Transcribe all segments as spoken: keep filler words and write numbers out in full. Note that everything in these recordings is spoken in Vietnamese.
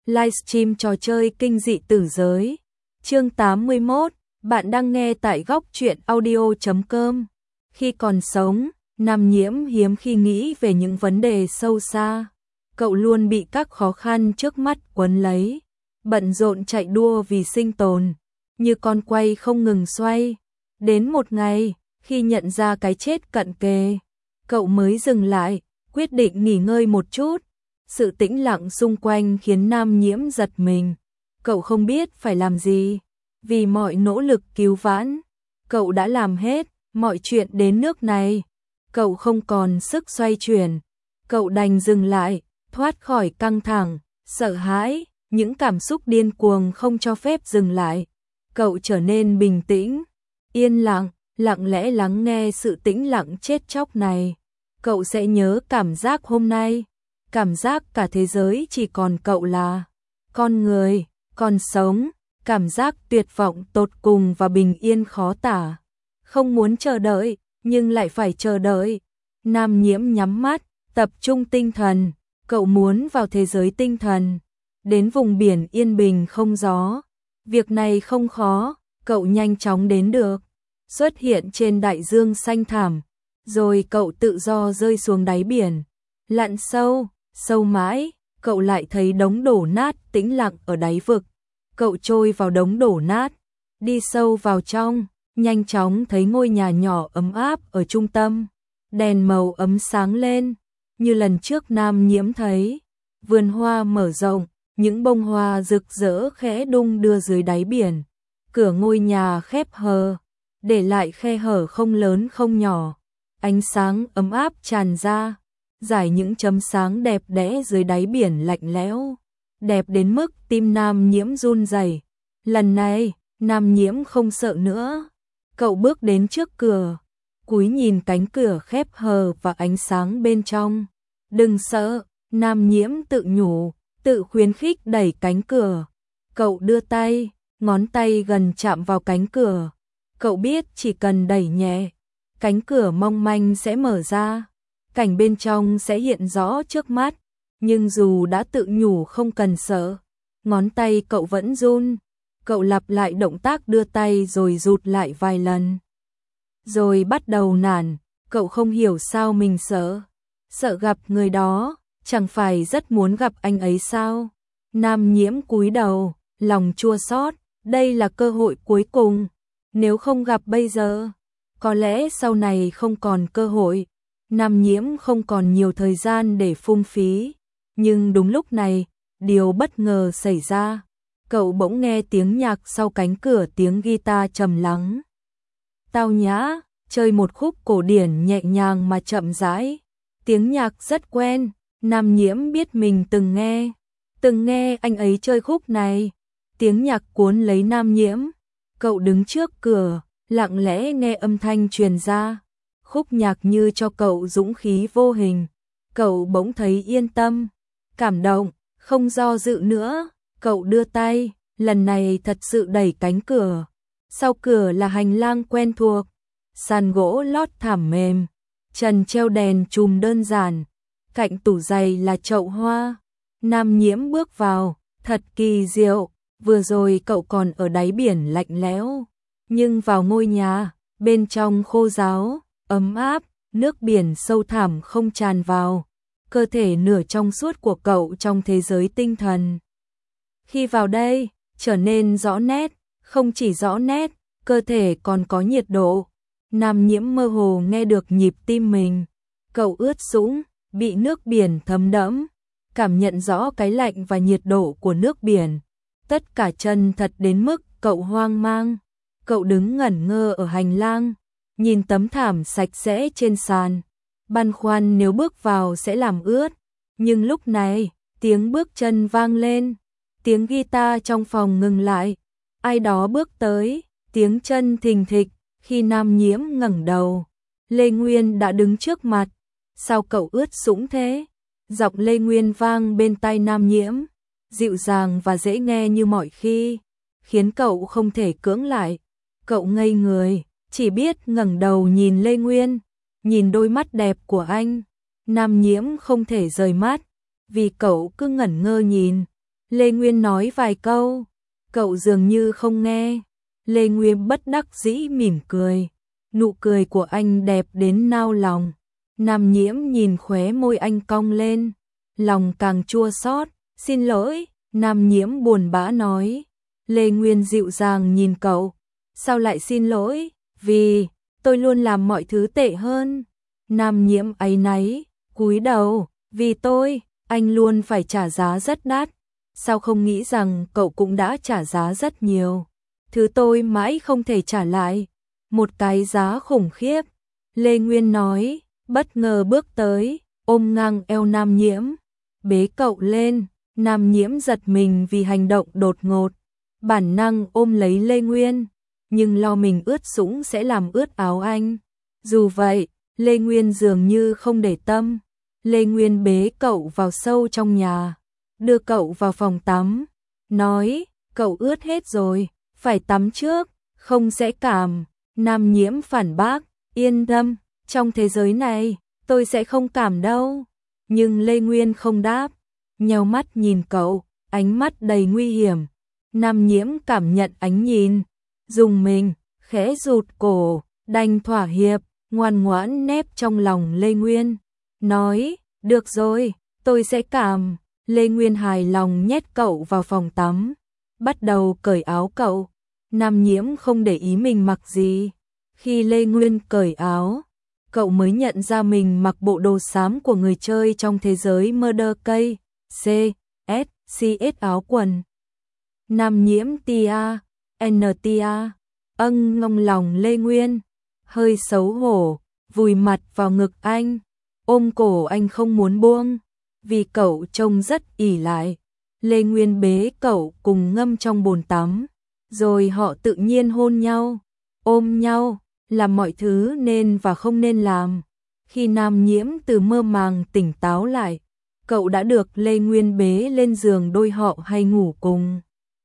livestream trò chơi kinh dị tử giới. Chương tám mươi mốt, bạn đang nghe tại góc truyện audio chấm com. Khi còn sống, Nam Nhiễm hiếm khi nghĩ về những vấn đề sâu xa. Cậu luôn bị các khó khăn trước mắt quấn lấy, bận rộn chạy đua vì sinh tồn, như con quay không ngừng xoay. Đến một ngày, khi nhận ra cái chết cận kề, cậu mới dừng lại, quyết định nghỉ ngơi một chút. Sự tĩnh lặng xung quanh khiến Nam Nhiễm giật mình. Cậu không biết phải làm gì, vì mọi nỗ lực cứu vãn, cậu đã làm hết, mọi chuyện đến nước này. Cậu không còn sức xoay chuyển, cậu đành dừng lại, thoát khỏi căng thẳng, sợ hãi, những cảm xúc điên cuồng không cho phép dừng lại. Cậu trở nên bình tĩnh, yên lặng, lặng lẽ lắng nghe sự tĩnh lặng chết chóc này. Cậu sẽ nhớ cảm giác hôm nay, cảm giác cả thế giới chỉ còn cậu là con người, còn sống, cảm giác tuyệt vọng tột cùng và bình yên khó tả. Không muốn chờ đợi, nhưng lại phải chờ đợi. Nam Nhiễm nhắm mắt, tập trung tinh thần, cậu muốn vào thế giới tinh thần, đến vùng biển yên bình không gió. Việc này không khó, cậu nhanh chóng đến được. Xuất hiện trên đại dương xanh thẳm, rồi cậu tự do rơi xuống đáy biển. Lặn sâu, sâu mãi, cậu lại thấy đống đổ nát tĩnh lặng ở đáy vực. Cậu trôi vào đống đổ nát, đi sâu vào trong, nhanh chóng thấy ngôi nhà nhỏ ấm áp ở trung tâm. Đèn màu ấm sáng lên, như lần trước Nam Nhiễm thấy. Vườn hoa mở rộng, những bông hoa rực rỡ khẽ đung đưa dưới đáy biển. Cửa ngôi nhà khép hờ, để lại khe hở không lớn không nhỏ. Ánh sáng ấm áp tràn ra, rải những chấm sáng đẹp đẽ dưới đáy biển lạnh lẽo, đẹp đến mức tim Nam Nhiễm run rẩy. Lần này, Nam Nhiễm không sợ nữa. Cậu bước đến trước cửa, cúi nhìn cánh cửa khép hờ và ánh sáng bên trong. Đừng sợ, Nam Nhiễm tự nhủ, tự khuyến khích đẩy cánh cửa. Cậu đưa tay, ngón tay gần chạm vào cánh cửa. Cậu biết chỉ cần đẩy nhẹ, cánh cửa mong manh sẽ mở ra. Cảnh bên trong sẽ hiện rõ trước mắt. Nhưng dù đã tự nhủ không cần sợ, ngón tay cậu vẫn run. Cậu lặp lại động tác đưa tay rồi rụt lại vài lần. Rồi bắt đầu nản, cậu không hiểu sao mình sợ. Sợ gặp người đó, chẳng phải rất muốn gặp anh ấy sao? Nam Nhiễm cúi đầu, lòng chua xót, đây là cơ hội cuối cùng. Nếu không gặp bây giờ, có lẽ sau này không còn cơ hội. Nam Nhiễm không còn nhiều thời gian để phung phí. Nhưng đúng lúc này, điều bất ngờ xảy ra. Cậu bỗng nghe tiếng nhạc sau cánh cửa, tiếng guitar trầm lắng, tao nhã, chơi một khúc cổ điển nhẹ nhàng mà chậm rãi. Tiếng nhạc rất quen, Nam Nhiễm biết mình từng nghe, từng nghe anh ấy chơi khúc này. Tiếng nhạc cuốn lấy Nam Nhiễm, cậu đứng trước cửa, lặng lẽ nghe âm thanh truyền ra. Khúc nhạc như cho cậu dũng khí vô hình, cậu bỗng thấy yên tâm, cảm động, không do dự nữa. Cậu đưa tay, lần này thật sự đẩy cánh cửa. Sau cửa là hành lang quen thuộc, sàn gỗ lót thảm mềm, trần treo đèn chùm đơn giản, cạnh tủ giày là chậu hoa. Nam Nhiễm bước vào, thật kỳ diệu, vừa rồi cậu còn ở đáy biển lạnh lẽo, nhưng vào ngôi nhà, bên trong khô ráo, ấm áp, nước biển sâu thẳm không tràn vào. Cơ thể nửa trong suốt của cậu trong thế giới tinh thần. Khi vào đây, trở nên rõ nét, không chỉ rõ nét, cơ thể còn có nhiệt độ. Nam Nhiễm mơ hồ nghe được nhịp tim mình. Cậu ướt sũng, bị nước biển thấm đẫm, cảm nhận rõ cái lạnh và nhiệt độ của nước biển. Tất cả chân thật đến mức cậu hoang mang. Cậu đứng ngẩn ngơ ở hành lang, nhìn tấm thảm sạch sẽ trên sàn, băn khoăn nếu bước vào sẽ làm ướt. Nhưng lúc này, tiếng bước chân vang lên. Tiếng guitar trong phòng ngừng lại, ai đó bước tới, tiếng chân thình thịch. Khi Nam Nhiễm ngẩng đầu, Lê Nguyên đã đứng trước mặt. Sao cậu ướt sũng thế? Giọng Lê Nguyên vang bên tai Nam Nhiễm, dịu dàng và dễ nghe như mọi khi, khiến cậu không thể cưỡng lại. Cậu ngây người, chỉ biết ngẩng đầu nhìn Lê Nguyên, nhìn đôi mắt đẹp của anh. Nam Nhiễm không thể rời mắt, vì cậu cứ ngẩn ngơ nhìn. Lê Nguyên nói vài câu, cậu dường như không nghe. Lê Nguyên bất đắc dĩ mỉm cười, nụ cười của anh đẹp đến nao lòng. Nam Nhiễm nhìn khóe môi anh cong lên, lòng càng chua xót. Xin lỗi, Nam Nhiễm buồn bã nói. Lê Nguyên dịu dàng nhìn cậu, sao lại xin lỗi? Vì tôi luôn làm mọi thứ tệ hơn. Nam Nhiễm áy náy, cúi đầu, vì tôi, anh luôn phải trả giá rất đắt. Sao không nghĩ rằng cậu cũng đã trả giá rất nhiều. Thứ tôi mãi không thể trả lại. Một cái giá khủng khiếp. Lê Nguyên nói, bất ngờ bước tới, ôm ngang eo Nam Nhiễm, bế cậu lên. Nam Nhiễm giật mình vì hành động đột ngột, bản năng ôm lấy Lê Nguyên, nhưng lo mình ướt sũng sẽ làm ướt áo anh. Dù vậy, Lê Nguyên dường như không để tâm. Lê Nguyên bế cậu vào sâu trong nhà, đưa cậu vào phòng tắm, nói, cậu ướt hết rồi, phải tắm trước, không sẽ cảm. Nam Nhiễm phản bác, yên tâm, trong thế giới này, tôi sẽ không cảm đâu. Nhưng Lê Nguyên không đáp, nheo mắt nhìn cậu, ánh mắt đầy nguy hiểm. Nam Nhiễm cảm nhận ánh nhìn, dùng mình, khẽ rụt cổ, đành thỏa hiệp, ngoan ngoãn nép trong lòng Lê Nguyên. Nói, được rồi, tôi sẽ cảm. Lê Nguyên hài lòng nhét cậu vào phòng tắm, bắt đầu cởi áo cậu. Nam Nhiễm không để ý mình mặc gì. Khi Lê Nguyên cởi áo, cậu mới nhận ra mình mặc bộ đồ xám của người chơi trong thế giới Murder Case, C, S, C S áo quần. Nam Nhiễm tia, N tia, âng ngông lòng Lê Nguyên, hơi xấu hổ, vùi mặt vào ngực anh, ôm cổ anh không muốn buông, vì cậu trông rất ỉ lại. Lê Nguyên bế cậu cùng ngâm trong bồn tắm, rồi họ tự nhiên hôn nhau, ôm nhau, làm mọi thứ nên và không nên làm. Khi Nam Nhiễm từ mơ màng tỉnh táo lại, cậu đã được Lê Nguyên bế lên giường đôi họ hay ngủ cùng.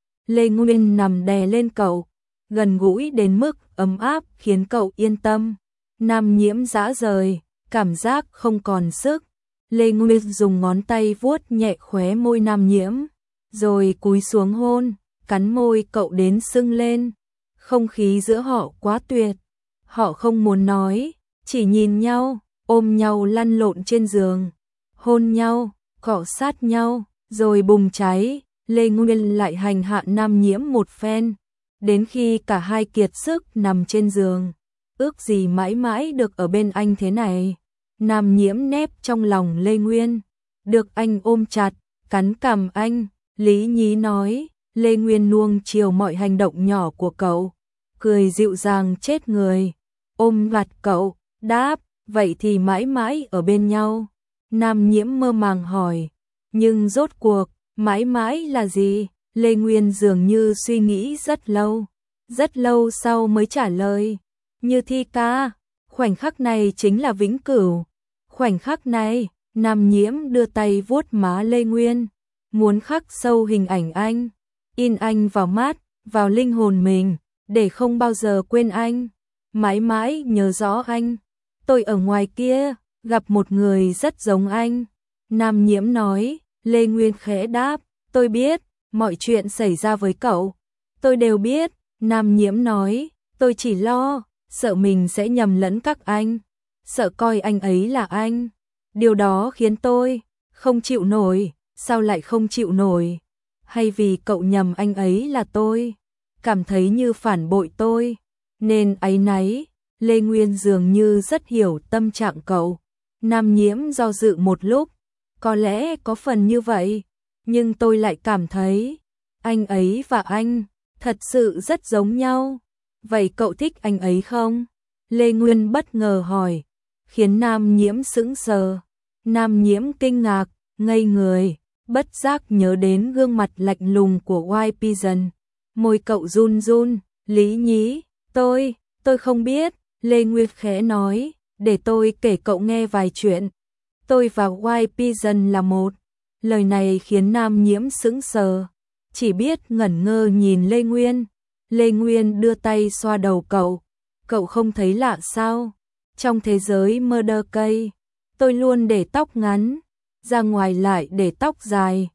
Lê Nguyên nằm đè lên cậu, gần gũi đến mức ấm áp khiến cậu yên tâm. Nam Nhiễm rã rời, cảm giác không còn sức. Lê Nguyên dùng ngón tay vuốt nhẹ khóe môi Nam Nhiễm, rồi cúi xuống hôn, cắn môi cậu đến sưng lên. Không khí giữa họ quá tuyệt. Họ không muốn nói, chỉ nhìn nhau, ôm nhau lăn lộn trên giường, hôn nhau, cọ sát nhau, rồi bùng cháy. Lê Nguyên lại hành hạ Nam Nhiễm một phen, đến khi cả hai kiệt sức nằm trên giường. Ước gì mãi mãi được ở bên anh thế này. Nam Nhiễm nép trong lòng Lê Nguyên, được anh ôm chặt, cắn cằm anh. Lý nhí nói, Lê Nguyên nuông chiều mọi hành động nhỏ của cậu, cười dịu dàng chết người, ôm vặt cậu, đáp, vậy thì mãi mãi ở bên nhau. Nam Nhiễm mơ màng hỏi, nhưng rốt cuộc, mãi mãi là gì? Lê Nguyên dường như suy nghĩ rất lâu, rất lâu sau mới trả lời, như thi ca, khoảnh khắc này chính là vĩnh cửu. Khoảnh khắc này, Nam Nhiễm đưa tay vuốt má Lê Nguyên, muốn khắc sâu hình ảnh anh, in anh vào mắt, vào linh hồn mình, để không bao giờ quên anh, mãi mãi nhớ rõ anh. Tôi ở ngoài kia, gặp một người rất giống anh. Nam Nhiễm nói. Lê Nguyên khẽ đáp, tôi biết, mọi chuyện xảy ra với cậu, tôi đều biết. Nam Nhiễm nói, tôi chỉ lo, sợ mình sẽ nhầm lẫn các anh, sợ coi anh ấy là anh. Điều đó khiến tôi không chịu nổi. Sao lại không chịu nổi? Hay vì cậu nhầm anh ấy là tôi, cảm thấy như phản bội tôi, nên áy náy. Lê Nguyên dường như rất hiểu tâm trạng cậu. Nam Nhiễm do dự một lúc, có lẽ có phần như vậy, nhưng tôi lại cảm thấy anh ấy và anh thật sự rất giống nhau. Vậy cậu thích anh ấy không? Lê Nguyên bất ngờ hỏi, khiến Nam Nhiễm sững sờ. Nam Nhiễm kinh ngạc, ngây người, bất giác nhớ đến gương mặt lạnh lùng của White Pigeon. Môi cậu run run, Lý nhí, tôi, tôi không biết. Lê Nguyên khẽ nói, để tôi kể cậu nghe vài chuyện. Tôi và White Pigeon là một. Lời này khiến Nam Nhiễm sững sờ, chỉ biết ngẩn ngơ nhìn Lê Nguyên. Lê Nguyên đưa tay xoa đầu cậu. Cậu không thấy lạ sao? Trong thế giới Murder Case, tôi luôn để tóc ngắn, ra ngoài lại để tóc dài.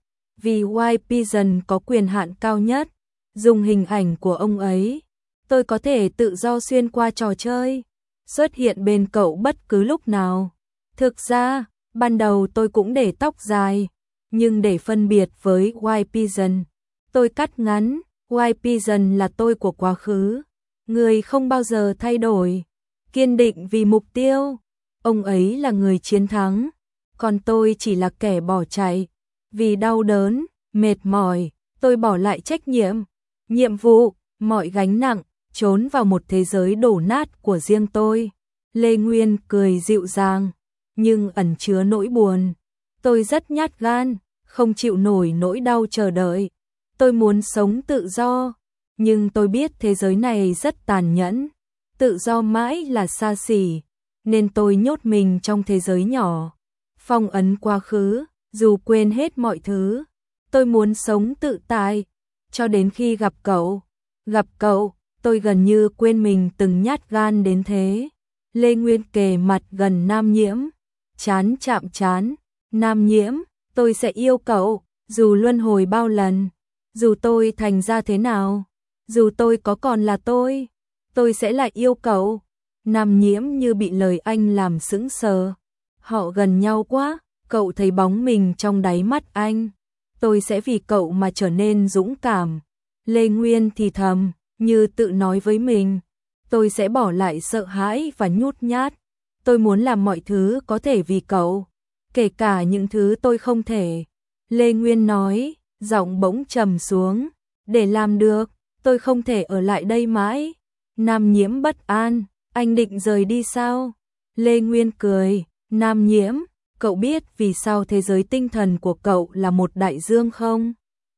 vì White Pigeon có quyền hạn cao nhất. Dùng hình ảnh của ông ấy, tôi có thể tự do xuyên qua trò chơi, xuất hiện bên cậu bất cứ lúc nào. Thực ra, ban đầu tôi cũng để tóc dài, nhưng để phân biệt với White Pigeon, tôi cắt ngắn. White Pigeon là tôi của quá khứ, người không bao giờ thay đổi, kiên định vì mục tiêu. Ông ấy là người chiến thắng, còn tôi chỉ là kẻ bỏ chạy. Vì đau đớn, mệt mỏi, tôi bỏ lại trách nhiệm, nhiệm vụ, mọi gánh nặng, trốn vào một thế giới đổ nát của riêng tôi. Lê Nguyên cười dịu dàng, nhưng ẩn chứa nỗi buồn. Tôi rất nhát gan, không chịu nổi nỗi đau chờ đợi. Tôi muốn sống tự do, nhưng tôi biết thế giới này rất tàn nhẫn. Tự do mãi là xa xỉ, nên tôi nhốt mình trong thế giới nhỏ, phong ấn quá khứ, dù quên hết mọi thứ. Tôi muốn sống tự tại, cho đến khi gặp cậu. Gặp cậu, tôi gần như quên mình từng nhát gan đến thế. Lê Nguyên kề mặt gần Nam Nhiễm, chán chạm chán. Nam Nhiễm, tôi sẽ yêu cậu, dù luân hồi bao lần, dù tôi thành ra thế nào, dù tôi có còn là tôi, tôi sẽ lại yêu cậu. Nam Nhiễm như bị lời anh làm sững sờ. Họ gần nhau quá, cậu thấy bóng mình trong đáy mắt anh. Tôi sẽ vì cậu mà trở nên dũng cảm. Lê Nguyên thì thầm, như tự nói với mình. Tôi sẽ bỏ lại sợ hãi và nhút nhát. Tôi muốn làm mọi thứ có thể vì cậu, kể cả những thứ tôi không thể. Lê Nguyên nói, giọng bỗng trầm xuống. Để làm được, tôi không thể ở lại đây mãi. Nam Nhiễm bất an, anh định rời đi sao? Lê Nguyên cười, Nam Nhiễm, cậu biết vì sao thế giới tinh thần của cậu là một đại dương không?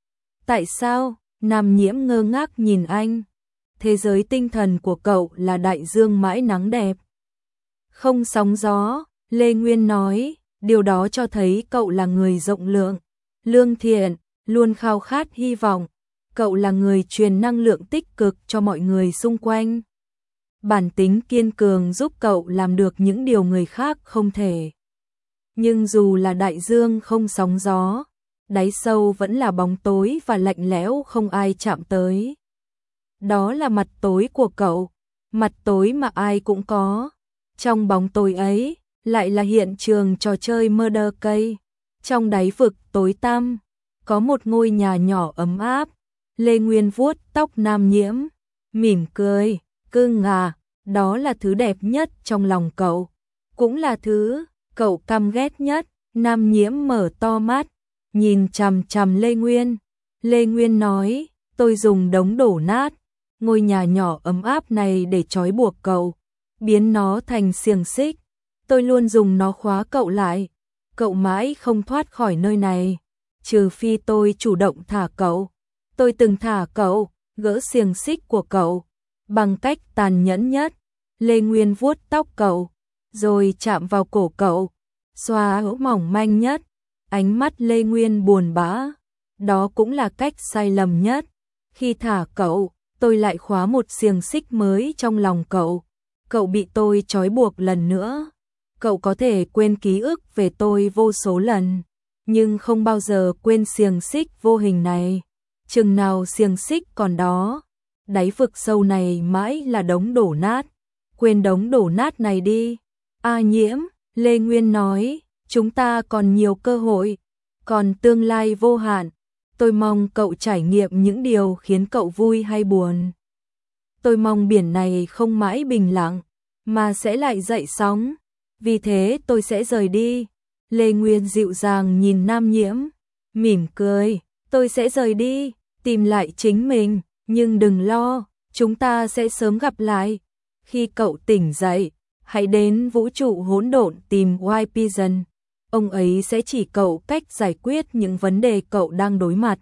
Tại sao? Nam Nhiễm ngơ ngác nhìn anh. Thế giới tinh thần của cậu là đại dương mãi nắng đẹp, không sóng gió. Lê Nguyên nói, điều đó cho thấy cậu là người rộng lượng, lương thiện, luôn khao khát hy vọng. Cậu là người truyền năng lượng tích cực cho mọi người xung quanh. Bản tính kiên cường giúp cậu làm được những điều người khác không thể. Nhưng dù là đại dương không sóng gió, đáy sâu vẫn là bóng tối và lạnh lẽo không ai chạm tới. Đó là mặt tối của cậu, mặt tối mà ai cũng có. Trong bóng tối ấy, lại là hiện trường trò chơi murder case. Trong đáy vực tối tăm, có một ngôi nhà nhỏ ấm áp. Lê Nguyên vuốt tóc Nam Nhiễm, mỉm cười, cưng à, đó là thứ đẹp nhất trong lòng cậu, cũng là thứ cậu căm ghét nhất. Nam Nhiễm mở to mắt, nhìn chằm chằm Lê Nguyên. Lê Nguyên nói, tôi dùng đống đổ nát, ngôi nhà nhỏ ấm áp này để trói buộc cậu, biến nó thành xiềng xích. Tôi luôn dùng nó khóa cậu lại, cậu mãi không thoát khỏi nơi này, trừ phi tôi chủ động thả cậu. Tôi từng thả cậu, gỡ xiềng xích của cậu, bằng cách tàn nhẫn nhất. Lê Nguyên vuốt tóc cậu, rồi chạm vào cổ cậu, xoa hữu mỏng manh nhất. Ánh mắt Lê Nguyên buồn bã. Đó cũng là cách sai lầm nhất. Khi thả cậu, tôi lại khóa một xiềng xích mới trong lòng cậu. Cậu bị tôi trói buộc lần nữa. Cậu có thể quên ký ức về tôi vô số lần, nhưng không bao giờ quên xiềng xích vô hình này. Chừng nào xiềng xích còn đó, đáy vực sâu này mãi là đống đổ nát. Quên đống đổ nát này đi. A Nhiễm, Lê Nguyên nói, chúng ta còn nhiều cơ hội, còn tương lai vô hạn. Tôi mong cậu trải nghiệm những điều khiến cậu vui hay buồn. Tôi mong biển này không mãi bình lặng, mà sẽ lại dậy sóng. Vì thế tôi sẽ rời đi. Lê Nguyên dịu dàng nhìn Nam Nhiễm, mỉm cười, tôi sẽ rời đi, tìm lại chính mình, nhưng đừng lo, chúng ta sẽ sớm gặp lại. Khi cậu tỉnh dậy, hãy đến vũ trụ hỗn độn tìm White Pigeon. Ông ấy sẽ chỉ cậu cách giải quyết những vấn đề cậu đang đối mặt.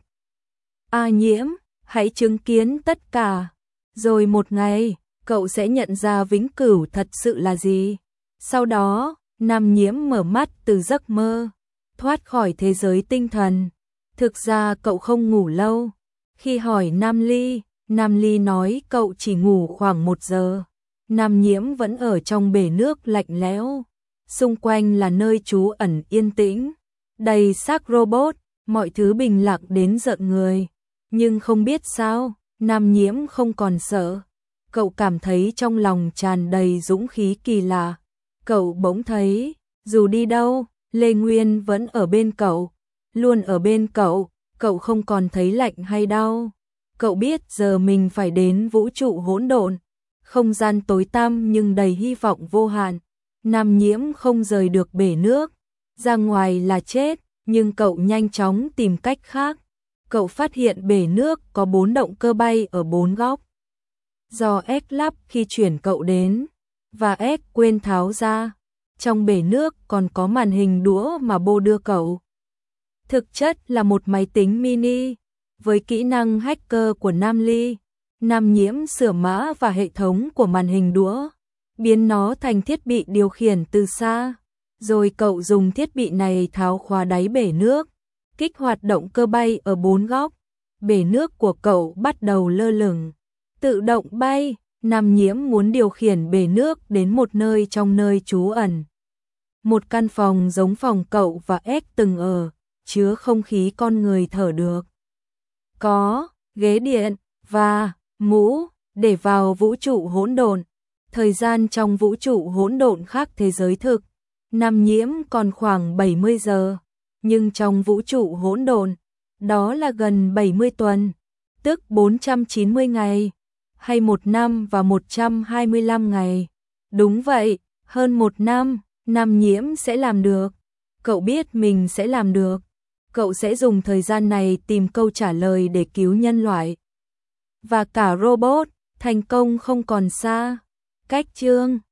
A Nhiễm, hãy chứng kiến tất cả. Rồi một ngày, cậu sẽ nhận ra vĩnh cửu thật sự là gì. Sau đó, Nam Nhiễm mở mắt từ giấc mơ, thoát khỏi thế giới tinh thần. Thực ra cậu không ngủ lâu. Khi hỏi Nam Ly, Nam Ly nói cậu chỉ ngủ khoảng một giờ. Nam Nhiễm vẫn ở trong bể nước lạnh lẽo. Xung quanh là nơi trú ẩn yên tĩnh, đầy xác robot. mọi thứ bình lặng đến giận người. Nhưng không biết sao, Nam Nhiễm không còn sợ. Cậu cảm thấy trong lòng tràn đầy dũng khí kỳ lạ. Cậu bỗng thấy, dù đi đâu, Lê Nguyên vẫn ở bên cậu, luôn ở bên cậu, cậu không còn thấy lạnh hay đau. Cậu biết giờ mình phải đến vũ trụ hỗn độn, không gian tối tăm nhưng đầy hy vọng vô hạn. Nam Nhiễm không rời được bể nước, ra ngoài là chết, nhưng cậu nhanh chóng tìm cách khác. Cậu phát hiện bể nước có bốn động cơ bay ở bốn góc. Do S lắp khi chuyển cậu đến, và S quên tháo ra. Trong bể nước còn có màn hình đũa mà bô đưa cậu. Thực chất là một máy tính mini, với kỹ năng hacker của Nam Ly. Nam Nhiễm sửa mã và hệ thống của màn hình đũa, biến nó thành thiết bị điều khiển từ xa. Rồi cậu dùng thiết bị này tháo khóa đáy bể nước, kích hoạt động cơ bay ở bốn góc. Bể nước của cậu bắt đầu lơ lửng, tự động bay. Nam Nhiễm muốn điều khiển bể nước đến một nơi trong nơi trú ẩn. Một căn phòng giống phòng cậu và S từng ở, chứa không khí con người thở được. Có ghế điện và mũ để vào vũ trụ hỗn độn. Thời gian trong vũ trụ hỗn độn khác thế giới thực. Nam Nhiễm còn khoảng bảy mươi giờ, nhưng trong vũ trụ hỗn độn, đó là gần bảy mươi tuần, tức bốn trăm chín mươi ngày, hay một năm và một trăm hai mươi lăm ngày. Đúng vậy, hơn một năm, Nam Nhiễm sẽ làm được. Cậu biết mình sẽ làm được. Cậu sẽ dùng thời gian này tìm câu trả lời để cứu nhân loại. Và cả robot, thành công không còn xa. Cách chương